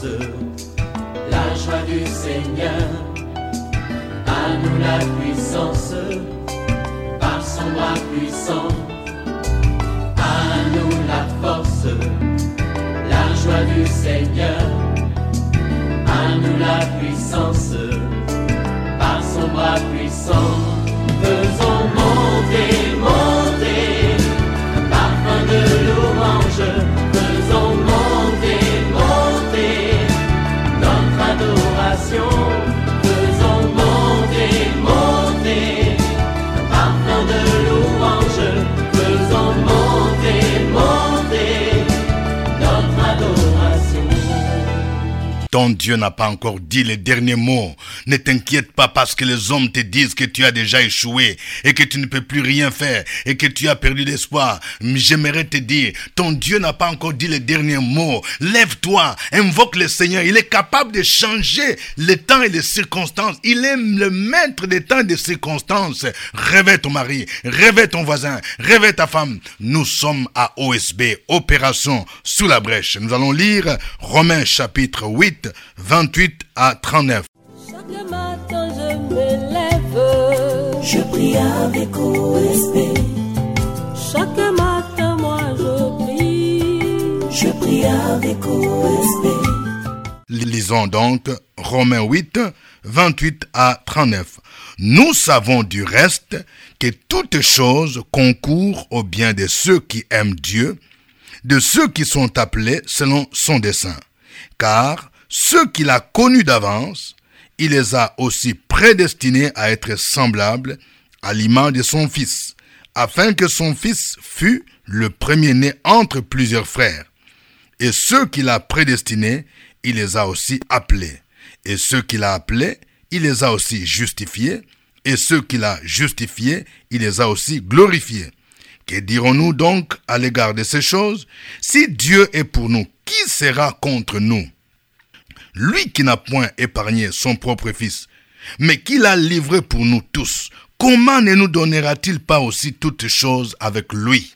la joie du Seigneur. À nous la puissance, par son bras puissant. À nous la force, la joie du Seigneur. À nous la puissance, par son bras puissant. Faisons monter, monter, parfum de louange. Faisons monter, monter, notre adoration. Faisons monter, monter, parfum de louange. Faisons monter, monter, notre adoration. Ton Dieu n'a pas encore dit les derniers mots. Ne t'inquiète pas parce que les hommes te disent que tu as déjà échoué et que tu ne peux plus rien faire et que tu as perdu l'espoir. J'aimerais te dire, ton Dieu n'a pas encore dit les derniers mots. Lève-toi, invoque le Seigneur. Il est capable de changer les temps et les circonstances. Il est le maître des temps et des circonstances. Réveille ton mari, réveille ton voisin, réveille ta femme. Nous sommes à OSB, Opération Sous la Brèche. Nous allons lire Romains chapitre 8, 28 à 39. Chaque matin je me lève, Je prie avec OSB. chaque matin moi je prie. Je prie avec OSB. Lisons donc Romains 8, 28 à 39. Nous savons du reste que toutes choses concourent au bien de ceux qui aiment Dieu, de ceux qui sont appelés selon son dessein. Car ceux qu'il a connus d'avance, il les a aussi prédestinés à être semblables à l'image de son Fils, afin que son Fils fût le premier-né entre plusieurs frères. Et ceux qu'il a prédestinés, il les a aussi appelés. Et ceux qu'il a appelés, il les a aussi justifiés. Et ceux qu'il a justifiés, il les a aussi glorifiés. Que dirons-nous donc à l'égard de ces choses? Si Dieu est pour nous, qui sera contre nous? Lui qui n'a point épargné son propre Fils, mais qui l'a livré pour nous tous, comment ne nous donnera-t-il pas aussi toutes choses avec lui?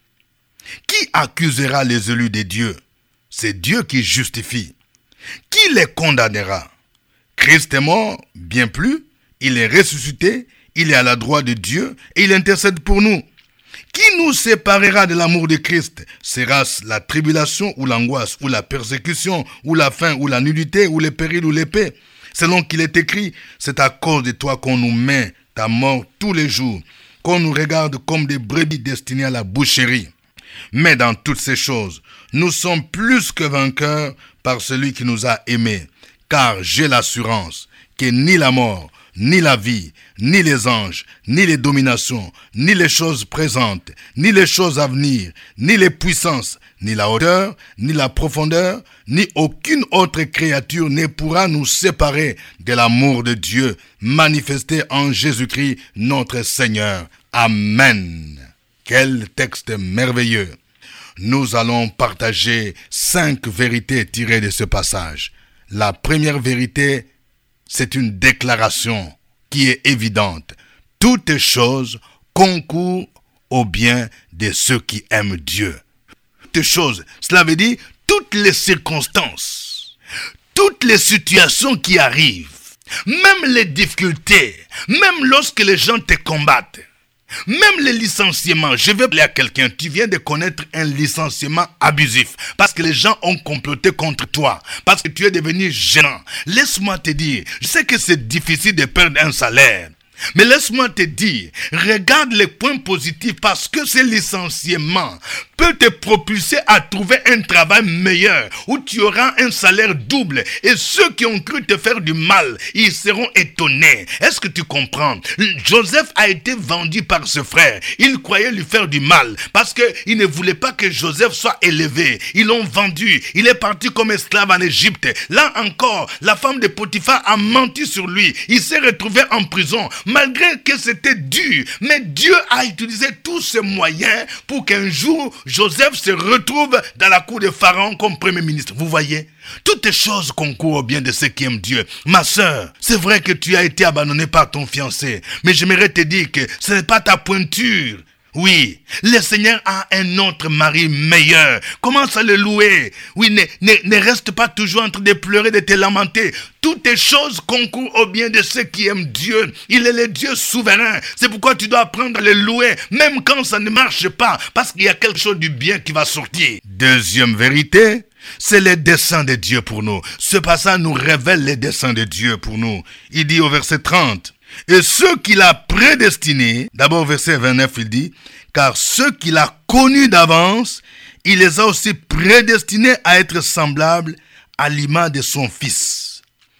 Qui accusera les élus de Dieu? C'est Dieu qui justifie. Qui les condamnera? Christ est mort, bien plus, il est ressuscité, il est à la droite de Dieu et il intercède pour nous. Qui nous séparera de l'amour de Christ? Sera-ce la tribulation ou l'angoisse ou la persécution ou la faim ou la nudité ou le péril ou l'épée? Selon qu'il est écrit, c'est à cause de toi qu'on nous met ta mort tous les jours, qu'on nous regarde comme des brebis destinées à la boucherie. Mais dans toutes ces choses, nous sommes plus que vainqueurs par celui qui nous a aimés. Car j'ai l'assurance que ni la mort, ni la vie, ni les anges, ni les dominations, ni les choses présentes, ni les choses à venir, ni les puissances, ni la hauteur, ni la profondeur, ni aucune autre créature ne pourra nous séparer de l'amour de Dieu manifesté en Jésus-Christ notre Seigneur. Amen. Quel texte merveilleux. Nous allons partager 5 vérités tirées de ce passage. La première vérité, c'est une déclaration qui est évidente. Toutes choses concourent au bien de ceux qui aiment Dieu. Toutes choses, cela veut dire toutes les circonstances, toutes les situations qui arrivent, même les difficultés, même lorsque les gens te combattent. Même les licenciements, je vais parler à quelqu'un, tu viens de connaître un licenciement abusif parce que les gens ont comploté contre toi, parce que tu es devenu gênant. Laisse-moi te dire, je sais que c'est difficile de perdre un salaire. Mais laisse-moi te dire, regarde les points positifs parce que ce licenciement peut te propulser à trouver un travail meilleur où tu auras un salaire double et ceux qui ont cru te faire du mal, ils seront étonnés. Est-ce que tu comprends? Joseph a été vendu par ce frère. Il croyait lui faire du mal parce qu'il ne voulait pas que Joseph soit élevé. Ils l'ont vendu. Il est parti comme esclave en Égypte. Là encore, la femme de Potiphar a menti sur lui. Il s'est retrouvé en prison. Malgré que c'était dur, mais Dieu a utilisé tous ces moyens pour qu'un jour, Joseph se retrouve dans la cour de Pharaon comme premier ministre. Vous voyez, toutes les choses concourent au bien de ceux qui aiment Dieu. Ma sœur, c'est vrai que tu as été abandonnée par ton fiancé, mais j'aimerais te dire que ce n'est pas ta pointure. Oui, le Seigneur a un autre mari meilleur. Commence à le louer. Oui, ne reste pas toujours en train de pleurer, de te lamenter. Toutes les choses concourent au bien de ceux qui aiment Dieu. Il est le Dieu souverain. C'est pourquoi tu dois apprendre à le louer, même quand ça ne marche pas, parce qu'il y a quelque chose du bien qui va sortir. Deuxième vérité, c'est les desseins de Dieu pour nous. Ce passage nous révèle les desseins de Dieu pour nous. Il dit au verset 30, « Et ceux qu'il a prédestinés », d'abord verset 29, il dit, « Car ceux qu'il a connus d'avance, il les a aussi prédestinés à être semblables à l'image de son Fils. »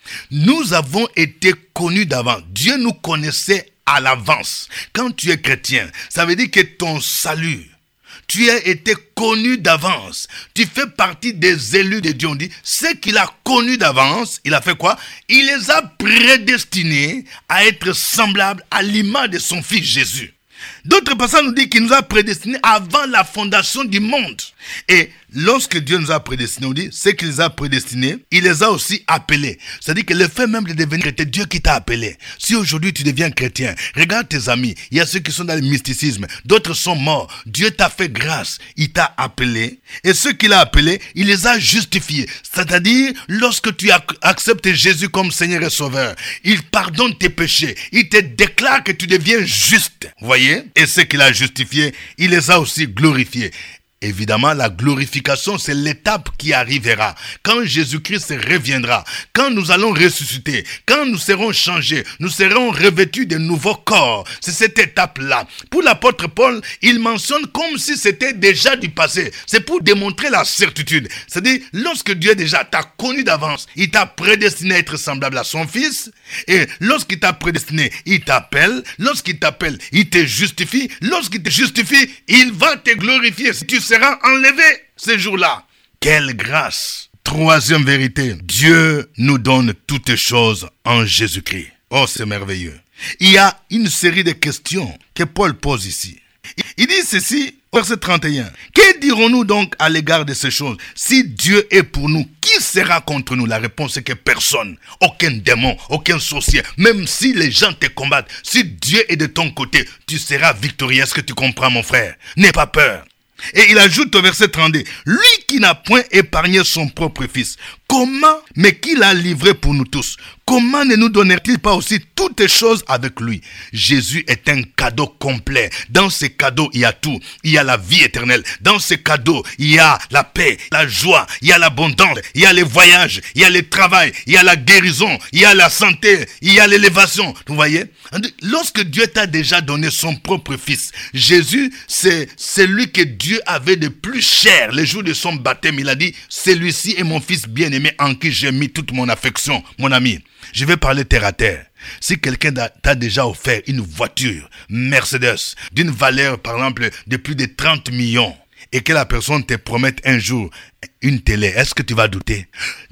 Nous avons été connus d'avance. Dieu nous connaissait à l'avance. Quand tu es chrétien, ça veut dire que ton salut, tu as été connu d'avance. Tu fais partie des élus de Dieu. On dit, ce qu'il a connu d'avance, il a fait quoi? Il les a prédestinés à être semblables à l'image de son Fils Jésus. D'autres passages nous disent qu'il nous a prédestinés avant la fondation du monde. Et lorsque Dieu nous a prédestinés, on dit, ce qu'il les a prédestinés, il les a aussi appelés. C'est-à-dire que le fait même de devenir chrétien, Dieu qui t'a appelé. Si aujourd'hui tu deviens chrétien, regarde tes amis, il y a ceux qui sont dans le mysticisme, d'autres sont morts. Dieu t'a fait grâce, il t'a appelé. Et ceux qu'il a appelés, il les a justifiés. C'est-à-dire, lorsque tu acceptes Jésus comme Seigneur et Sauveur, il pardonne tes péchés, il te déclare que tu deviens juste. Voyez? Et ceux qu'il a justifiés, il les a aussi glorifiés. Évidemment, la glorification, c'est l'étape qui arrivera. Quand Jésus-Christ reviendra, quand nous allons ressusciter, quand nous serons changés, nous serons revêtus de nouveaux corps. C'est cette étape-là. Pour l'apôtre Paul, il mentionne comme si c'était déjà du passé. C'est pour démontrer la certitude. C'est-à-dire, lorsque Dieu déjà t'a connu d'avance, il t'a prédestiné à être semblable à son Fils. Et lorsqu'il t'a prédestiné, il t'appelle. Lorsqu'il t'appelle, il te justifie. Lorsqu'il te justifie, il va te glorifier. Si tu sera enlevé ce jour-là. Quelle grâce! Troisième vérité, Dieu nous donne toutes choses en Jésus-Christ. Oh, c'est merveilleux. Il y a une série de questions que Paul pose ici. Il dit ceci, verset 31. Que dirons-nous donc à l'égard de ces choses? Si Dieu est pour nous, qui sera contre nous? La réponse est que personne, aucun démon, aucun sorcier, même si les gens te combattent, si Dieu est de ton côté, tu seras victorieux. Est-ce que tu comprends, mon frère? N'aie pas peur. Et il ajoute au verset 32, lui qui n'a point épargné son propre Fils, comment, mais qui l'a livré pour nous tous, comment ne nous donnerait-il pas aussi toutes choses avec lui? Jésus est un cadeau complet. Dans ce cadeau, il y a tout. Il y a la vie éternelle. Dans ce cadeau, il y a la paix, la joie, il y a l'abondance, il y a les voyages, il y a le travail, il y a la guérison, il y a la santé, il y a l'élévation. Vous voyez? Lorsque Dieu t'a déjà donné son propre Fils, Jésus, c'est celui que Dieu avait de plus cher. Le jour de son baptême, il a dit, celui-ci est mon Fils bien-aimé en qui j'ai mis toute mon affection. Mon ami, je vais parler terre à terre. Si quelqu'un t'a déjà offert une voiture Mercedes d'une valeur, par exemple, de plus de 30 millions, et que la personne te promette un jour une télé, est-ce que tu vas douter?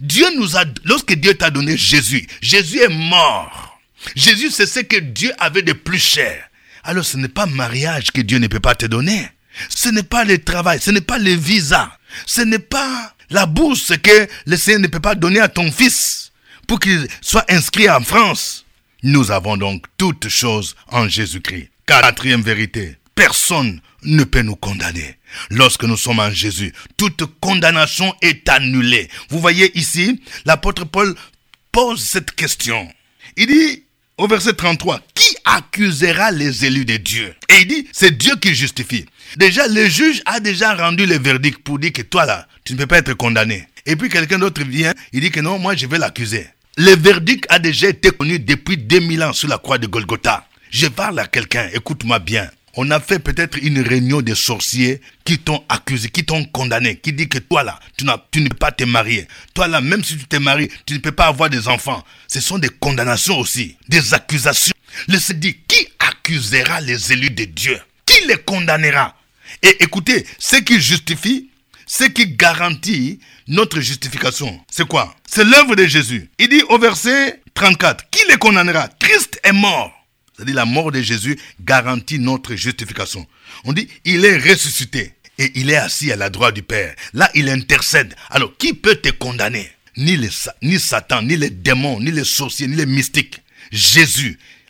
Lorsque Dieu t'a donné Jésus, Jésus est mort. Jésus, c'est ce que Dieu avait de plus cher. Alors ce n'est pas mariage que Dieu ne peut pas te donner. Ce n'est pas le travail, ce n'est pas le visa, ce n'est pas la bourse que le Seigneur ne peut pas donner à ton fils pour qu'il soit inscrit en France. Nous avons donc toutes choses en Jésus-Christ. Quatrième vérité, personne ne peut nous condamner. Lorsque nous sommes en Jésus, toute condamnation est annulée. Vous voyez ici, l'apôtre Paul pose cette question. Il dit au verset 33, qui accusera les élus de Dieu? Et il dit, c'est Dieu qui justifie. Déjà, le juge a déjà rendu le verdict pour dire que toi là, tu ne peux pas être condamné. Et puis quelqu'un d'autre vient, il dit que non, moi je vais l'accuser. Le verdict a déjà été connu depuis 2000 ans sur la croix de Golgotha. Je parle à quelqu'un, écoute-moi bien. On a fait peut-être une réunion de sorciers qui t'ont accusé, qui t'ont condamné, qui dit que toi là, tu ne peux pas te marier. Toi là, même si tu te maries, tu ne peux pas avoir des enfants. Ce sont des condamnations aussi, des accusations. Le Seigneur dit, qui accusera les élus de Dieu? Qui les condamnera? Et écoutez, ce qui justifie, ce qui garantit notre justification, c'est quoi? C'est l'œuvre de Jésus. Il dit au verset 34, qui les condamnera? Christ est mort. C'est-à-dire la mort de Jésus garantit notre justification. On dit, il est ressuscité et il est assis à la droite du Père. Là, il intercède. Alors, qui peut te condamner? Ni Satan, ni les démons, ni les sorciers, ni les mystiques. Jésus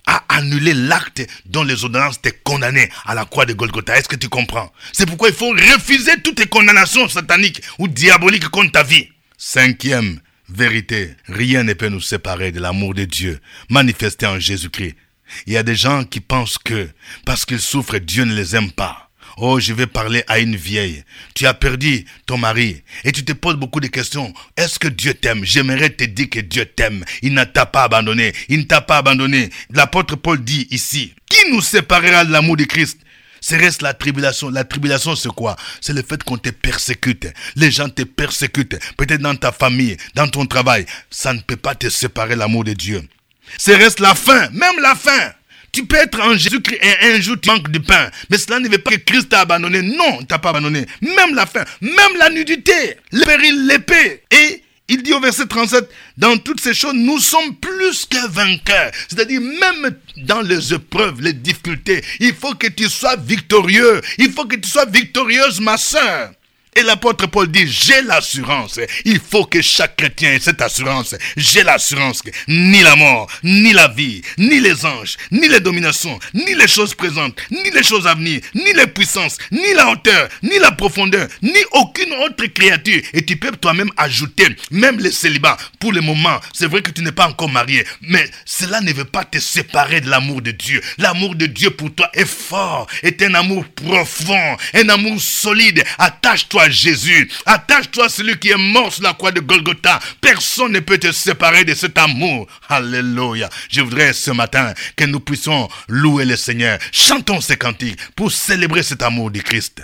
a annulé l'acte dont les ordonnances t'ont condamné à la croix de Golgotha. Est-ce que tu comprends? C'est pourquoi il faut refuser toutes les condamnations sataniques ou diaboliques contre ta vie. 5e vérité, rien ne peut nous séparer de l'amour de Dieu manifesté en Jésus-Christ. Il y a des gens qui pensent que parce qu'ils souffrent, Dieu ne les aime pas. Oh, je vais parler à une vieille. Tu as perdu ton mari et tu te poses beaucoup de questions. Est-ce que Dieu t'aime? J'aimerais te dire que Dieu t'aime. Il ne t'a pas abandonné. Il ne t'a pas abandonné. L'apôtre Paul dit ici, qui nous séparera de l'amour de Christ? Ce reste la tribulation. La tribulation, c'est quoi? C'est le fait qu'on te persécute. Les gens te persécutent. Peut-être dans ta famille, dans ton travail. Ça ne peut pas te séparer de l'amour de Dieu. Ce reste la faim. Même la faim. Tu peux être en Jésus-Christ et un jour tu manques de pain. Mais cela ne veut pas que Christ t'a abandonné. Non, il t'a pas abandonné. Même la faim, même la nudité, le péril, l'épée. Et il dit au verset 37, dans toutes ces choses, nous sommes plus que vainqueurs. C'est-à-dire, même dans les épreuves, les difficultés, il faut que tu sois victorieux. Il faut que tu sois victorieuse, ma sœur. Et l'apôtre Paul dit, j'ai l'assurance. Il faut que chaque chrétien ait cette assurance. J'ai l'assurance que ni la mort, ni la vie, ni les anges, ni les dominations, ni les choses présentes, ni les choses à venir, ni les puissances, ni la hauteur, ni la profondeur, ni aucune autre créature. Et tu peux toi-même ajouter, même le célibat, pour le moment. C'est vrai que tu n'es pas encore marié, mais cela ne veut pas te séparer de l'amour de Dieu. L'amour de Dieu pour toi est fort, est un amour profond, un amour solide. Attache-toi à Jésus, attache-toi à celui qui est mort sur la croix de Golgotha. Personne ne peut te séparer de cet amour. Alléluia. Je voudrais ce matin que nous puissions louer le Seigneur. Chantons ces cantiques pour célébrer cet amour du Christ.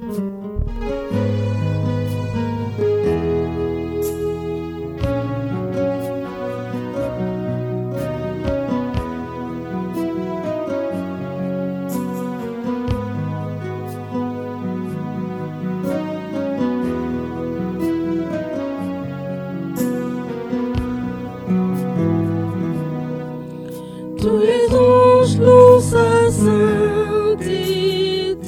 Tous les anges louent sa sainteté.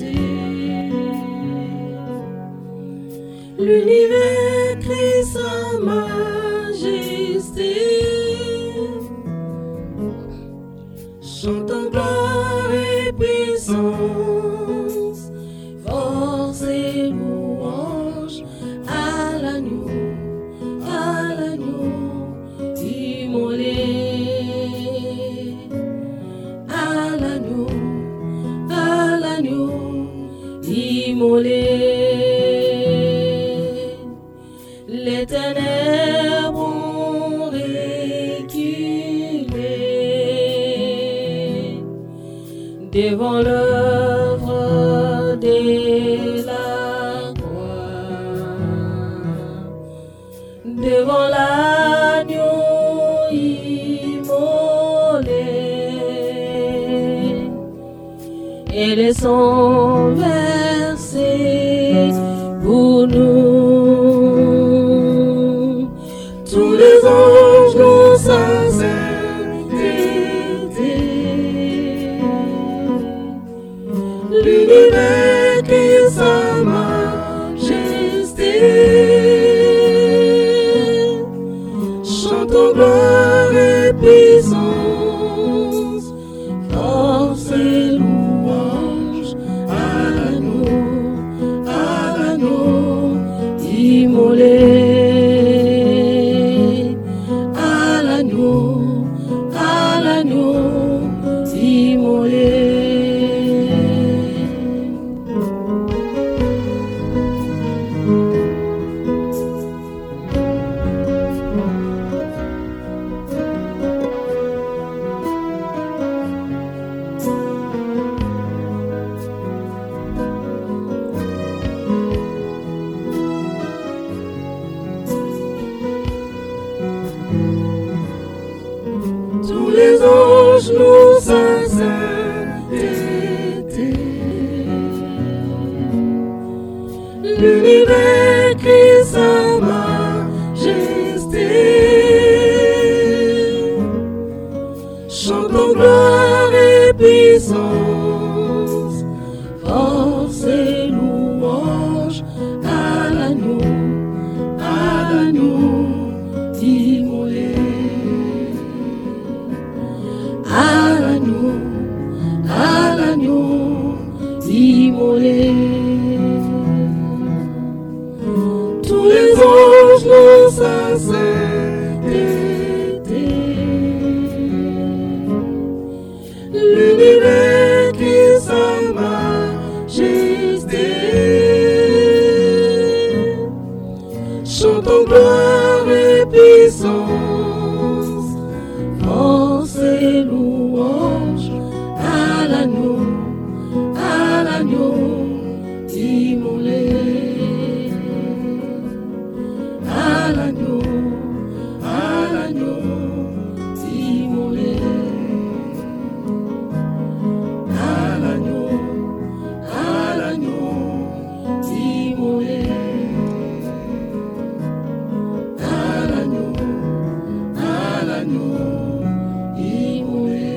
L'univers crie sa majesté. Chantant gloire et puissance, force et louange à l'agneau immolé. Les ténèbres ont reculé devant l'œuvre de la croix, devant l'agneau immolé, et les sangs versés pour nous. Tous les anges louent sa sainteté. L'univers crie sa majesté. Chantons gloire et puissance, force et louange à l'agneau immolé. À l'agneau immolé. Tous les anges louent sa sainteté. L'univers crie sa majesté. Chantons gloire et puissance, force et louange à l'agneau immolé. À l'agneau chantons gloire et puissance, force et louange à l'agneau immolé, à l'agneau immolé, à l'agneau immolé, à l'agneau immolé.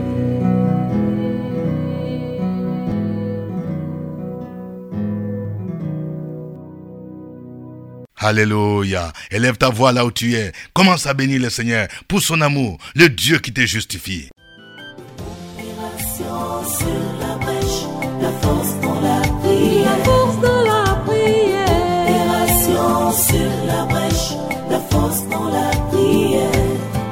Alléluia. Élève ta voix là où tu es. Commence à bénir le Seigneur pour son amour, le Dieu qui te justifie. Opération sur la brèche, la force dans la prière. La force dans la prière. Opération sur la brèche, la force dans la prière.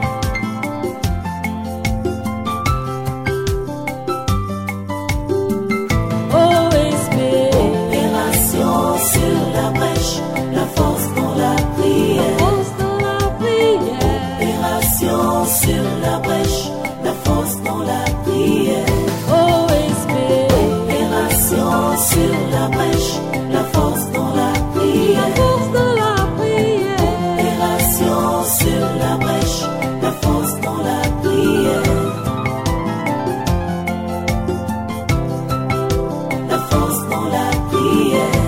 OSB. Opération sur la brèche, la force dans la prière. Force dans la prière. Opération sur la brèche, la force dans la prière. OSB. Opération sur la brèche, la force dans la La prière. force dans la prière. Opération sur la brèche, la force dans la prière. La force dans la prière.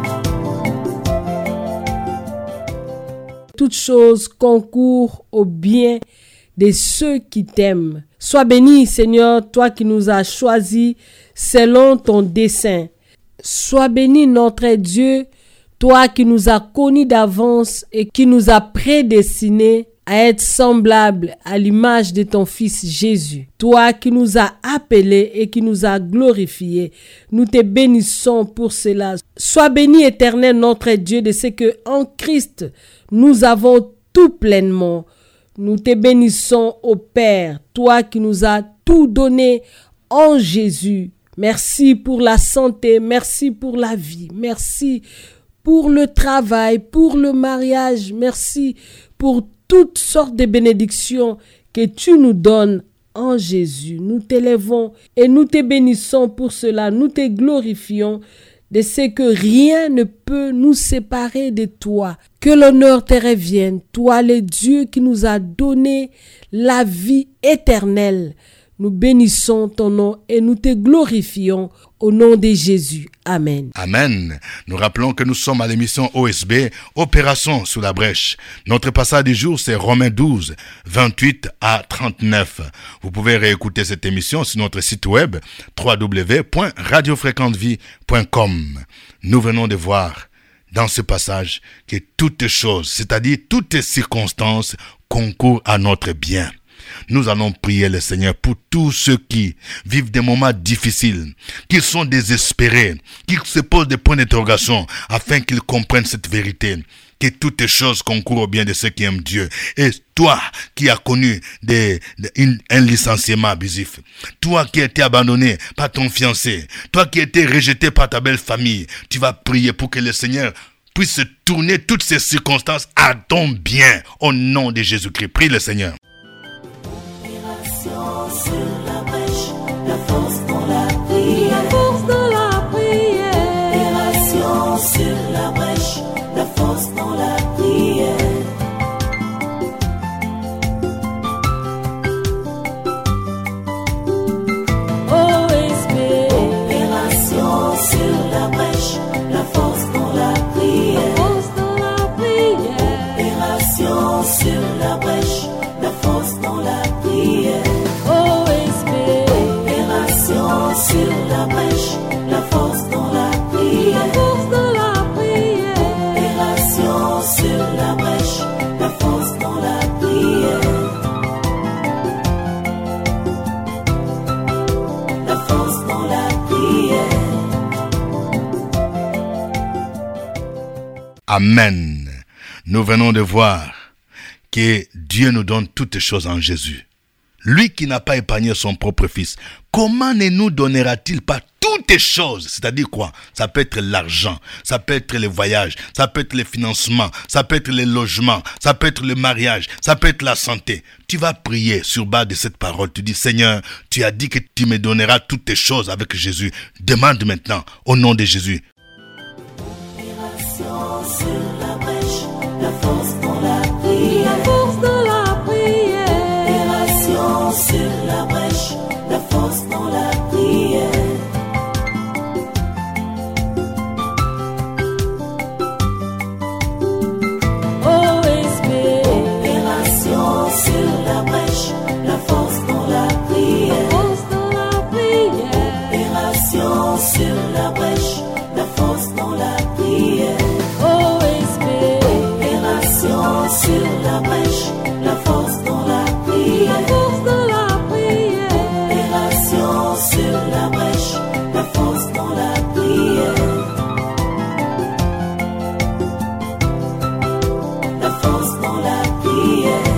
Toutes choses concourent au bien de ceux qui t'aiment. Sois béni, Seigneur, toi qui nous as choisis selon ton dessein. Sois béni, notre Dieu, toi qui nous as connus d'avance et qui nous as prédestinés à être semblables à l'image de ton Fils Jésus. Toi qui nous as appelés et qui nous as glorifiés, nous te bénissons pour cela. Sois béni, Éternel, notre Dieu, de ce que en Christ, nous avons tout pleinement. Nous te bénissons, ô Père, toi qui nous as tout donné en Jésus. Merci pour la santé, merci pour la vie, merci pour le travail, pour le mariage, merci pour toutes sortes de bénédictions que tu nous donnes en Jésus. Nous t'élèvons et nous te bénissons pour cela, nous te glorifions de ce que rien ne peut nous séparer de toi. Que l'honneur te revienne, toi le Dieu qui nous a donné la vie éternelle. Nous bénissons ton nom et nous te glorifions au nom de Jésus. Amen. Amen. Nous rappelons que nous sommes à l'émission OSB, Opération sous la brèche. Notre passage du jour, c'est Romains 12, 28 à 39. Vous pouvez réécouter cette émission sur notre site web www.radiofréquentevie.com. Nous venons de voir dans ce passage que toutes choses, c'est-à-dire toutes circonstances, concourent à notre bien. Nous allons prier le Seigneur pour tous ceux qui vivent des moments difficiles, qui sont désespérés, qui se posent des points d'interrogation afin qu'ils comprennent cette vérité, que toutes choses concourent au bien de ceux qui aiment Dieu. Et toi qui as connu un licenciement abusif, toi qui as été abandonné par ton fiancé, toi qui as été rejeté par ta belle famille, tu vas prier pour que le Seigneur puisse tourner toutes ces circonstances à ton bien au nom de Jésus-Christ. Prie le Seigneur. Sur la brèche, la force dans la prière. La force dans la prière. Opération sur la brèche, la force dans la prière. OSB. Opération sur la brèche, la force dans la prière. Force dans la prière. Opération sur la brèche, la force dans la prière. OSB. Opération sur la brèche, la force dans la La prière. force dans la prière. Opération sur la brèche, la force dans la prière. La force dans la prière. Amen. Nous venons de voir que Dieu nous donne toutes choses en Jésus. lui qui n'a pas épargné son propre fils, comment ne nous donnera-t-il pas toutes choses? C'est-à-dire quoi? Ça peut être l'argent, ça peut être les voyages, ça peut être les financements, ça peut être les logements, ça peut être le mariage, ça peut être la santé. Tu vas prier sur base de cette parole. Tu dis, Seigneur, tu as dit que tu me donneras toutes tes choses avec Jésus. Demande maintenant au nom de Jésus. Sur la brèche, la force dans la prière. La force dans la prière. Opération sur la brèche, la force dans la prière. OSB. Opération sur la brèche, la force dans la prière. La force dans la prière. Opération sur la brèche, la force dans la prière. Opération sur la brèche, la force dans la prière. La force dans la prière. Opération sur la brèche, la force dans la prière. La force dans la prière.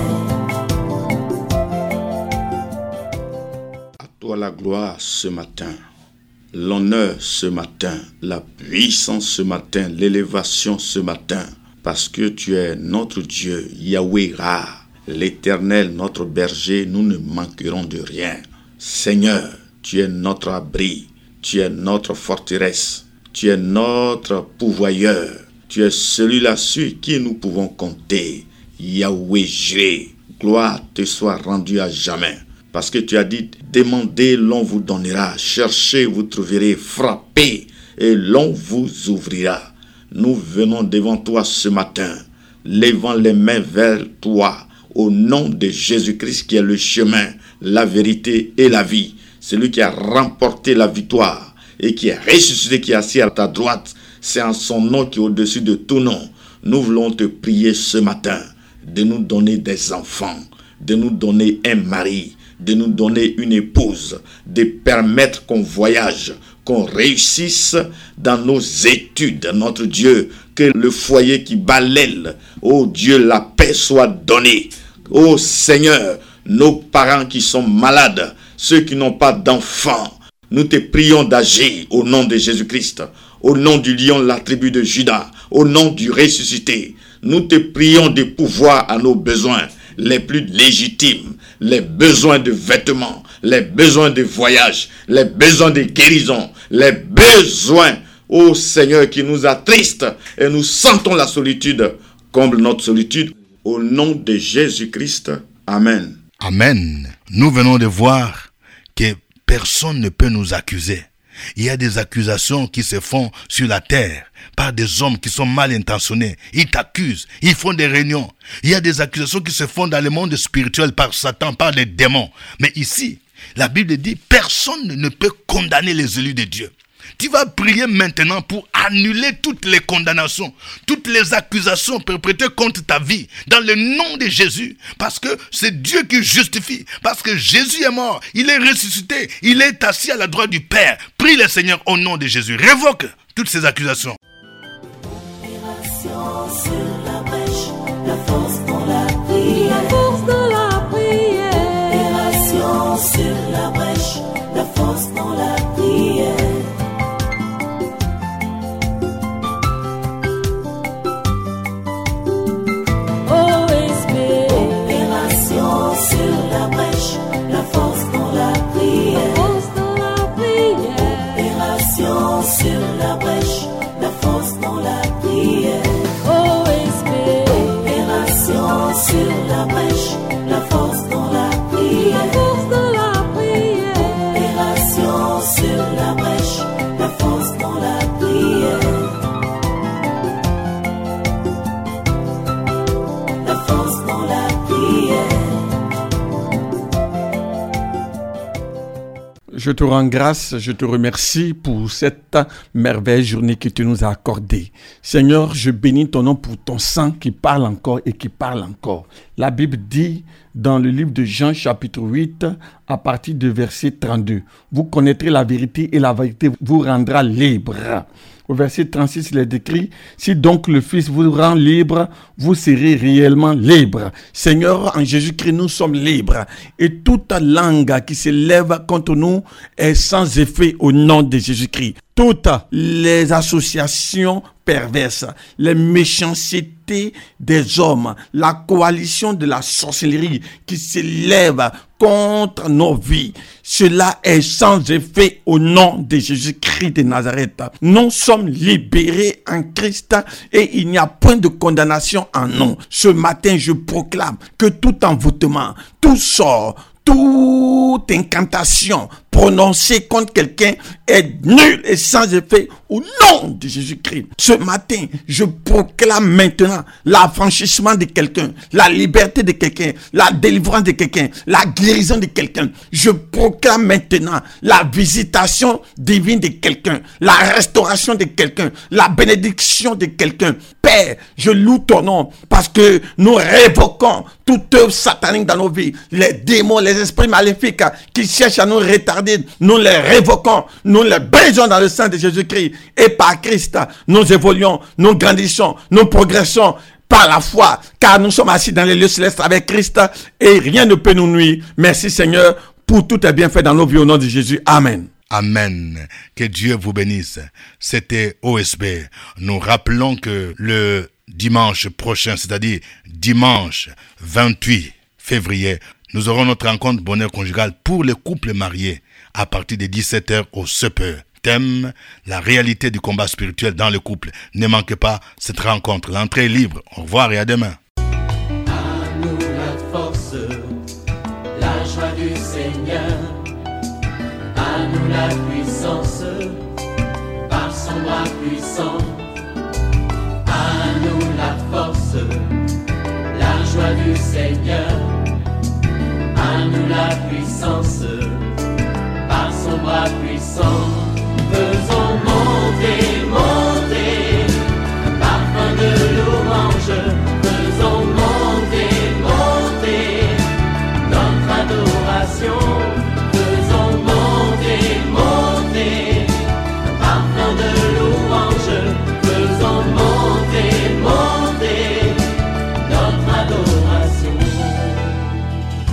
À toi la gloire ce matin, l'honneur ce matin, la puissance ce matin, l'élévation ce matin. Parce que tu es notre Dieu, Yahweh Ra, l'Éternel, notre berger, nous ne manquerons de rien. Seigneur, tu es notre abri, tu es notre forteresse, tu es notre pourvoyeur, tu es celui-là sur qui nous pouvons compter. Yahweh Jireh, gloire te soit rendue à jamais. Parce que tu as dit, demandez, l'on vous donnera, cherchez, vous trouverez, frappez, et l'on vous ouvrira. Nous venons devant toi ce matin, levant les mains vers toi, au nom de Jésus-Christ qui est le chemin, la vérité et la vie. Celui qui a remporté la victoire et qui est ressuscité, qui est assis à ta droite. C'est en son nom qui est au-dessus de tout nom. Nous voulons te prier ce matin de nous donner des enfants, de nous donner un mari, de nous donner une épouse, de permettre qu'on voyage, qu'on réussisse dans nos études, notre Dieu, que le foyer qui bat l'aile, oh Dieu, la paix soit donnée. Oh Seigneur, nos parents qui sont malades, ceux qui n'ont pas d'enfants, nous te prions d'agir au nom de Jésus-Christ, au nom du lion de la tribu de Juda, au nom du ressuscité. Nous te prions de pouvoir à nos besoins les plus légitimes, les besoins de vêtements, les besoins de voyage, les besoins de guérison, les besoins, ô Seigneur, qui nous attristent et nous sentons la solitude. Comble notre solitude au nom de Jésus-Christ. Amen. Amen. Nous venons de voir que personne ne peut nous accuser. Il y a des accusations qui se font sur la terre par des hommes qui sont mal intentionnés. Ils t'accusent, ils font des réunions. Il y a des accusations qui se font dans le monde spirituel par Satan, par les démons. Mais ici, la Bible dit, personne ne peut condamner les élus de Dieu. Tu vas prier maintenant pour annuler toutes les condamnations, toutes les accusations perpétrées contre ta vie, dans le nom de Jésus, parce que c'est Dieu qui justifie, parce que Jésus est mort, il est ressuscité, il est assis à la droite du Père. Prie le Seigneur au nom de Jésus, révoque toutes ces accusations. Opération sur la brèche, la force dans la prière. La force dans la prière. Opération sur la brèche, la force dans la prière. OSB. Opération sur la brèche, la force dans la prière. La force dans la prière. Opération sur la brèche, la force dans la prière. OSB. Opération sur la brèche, la force dans la prière. La force dans la prière. Opération sur la brèche, la force dans la prière. La force dans la prière. Je te rends grâce, je te remercie pour cette merveilleuse journée que tu nous as accordée. Seigneur, je bénis ton nom pour ton sang qui parle encore et qui parle encore. La Bible dit dans le livre de Jean chapitre 8 à partir du verset 32, « Vous connaîtrez la vérité et la vérité vous rendra libre. » au verset 36, il est écrit, si donc le Fils vous rend libre, vous serez réellement libre. Seigneur, en Jésus-Christ, nous sommes libres. Et toute langue qui se lève contre nous est sans effet au nom de Jésus-Christ. Toutes les associations perverses, les méchancetés des hommes, la coalition de la sorcellerie qui s'élève contre nos vies, cela est sans effet au nom de Jésus-Christ de Nazareth. Nous sommes libérés en Christ et il n'y a point de condamnation en nous. Ce matin, je proclame que tout envoûtement, tout sort, toute incantation prononcée contre quelqu'un est nulle et sans effet au nom de Jésus-Christ. Ce matin, je proclame maintenant l'affranchissement de quelqu'un, la liberté de quelqu'un, la délivrance de quelqu'un, la guérison de quelqu'un. Je proclame maintenant la visitation divine de quelqu'un, la restauration de quelqu'un, la bénédiction de quelqu'un. Père, je loue ton nom parce que nous révoquons toute œuvre satanique dans nos vies. Les démons, les esprits maléfiques qui cherchent à nous retarder, nous les révoquons, nous les brisons dans le sang de Jésus-Christ. Et par Christ, nous évoluons, nous grandissons, nous progressons par la foi, car nous sommes assis dans les lieux célestes avec Christ et rien ne peut nous nuire. Merci Seigneur pour tout tes bienfaits dans nos vies au nom de Jésus. Amen. Amen. Que Dieu vous bénisse. C'était OSB. Nous rappelons que le dimanche prochain, c'est-à-dire dimanche 28 février, nous aurons notre rencontre bonheur conjugal pour les couples mariés à partir de 17h au Supper. Thème, la réalité du combat spirituel dans le couple. Ne manquez pas cette rencontre. L'entrée est libre. Au revoir et à demain. À nous la force, la joie du Seigneur. À nous la puissance, par son bras puissant. À nous la force, la joie du Seigneur. À nous la puissance, par son bras puissant.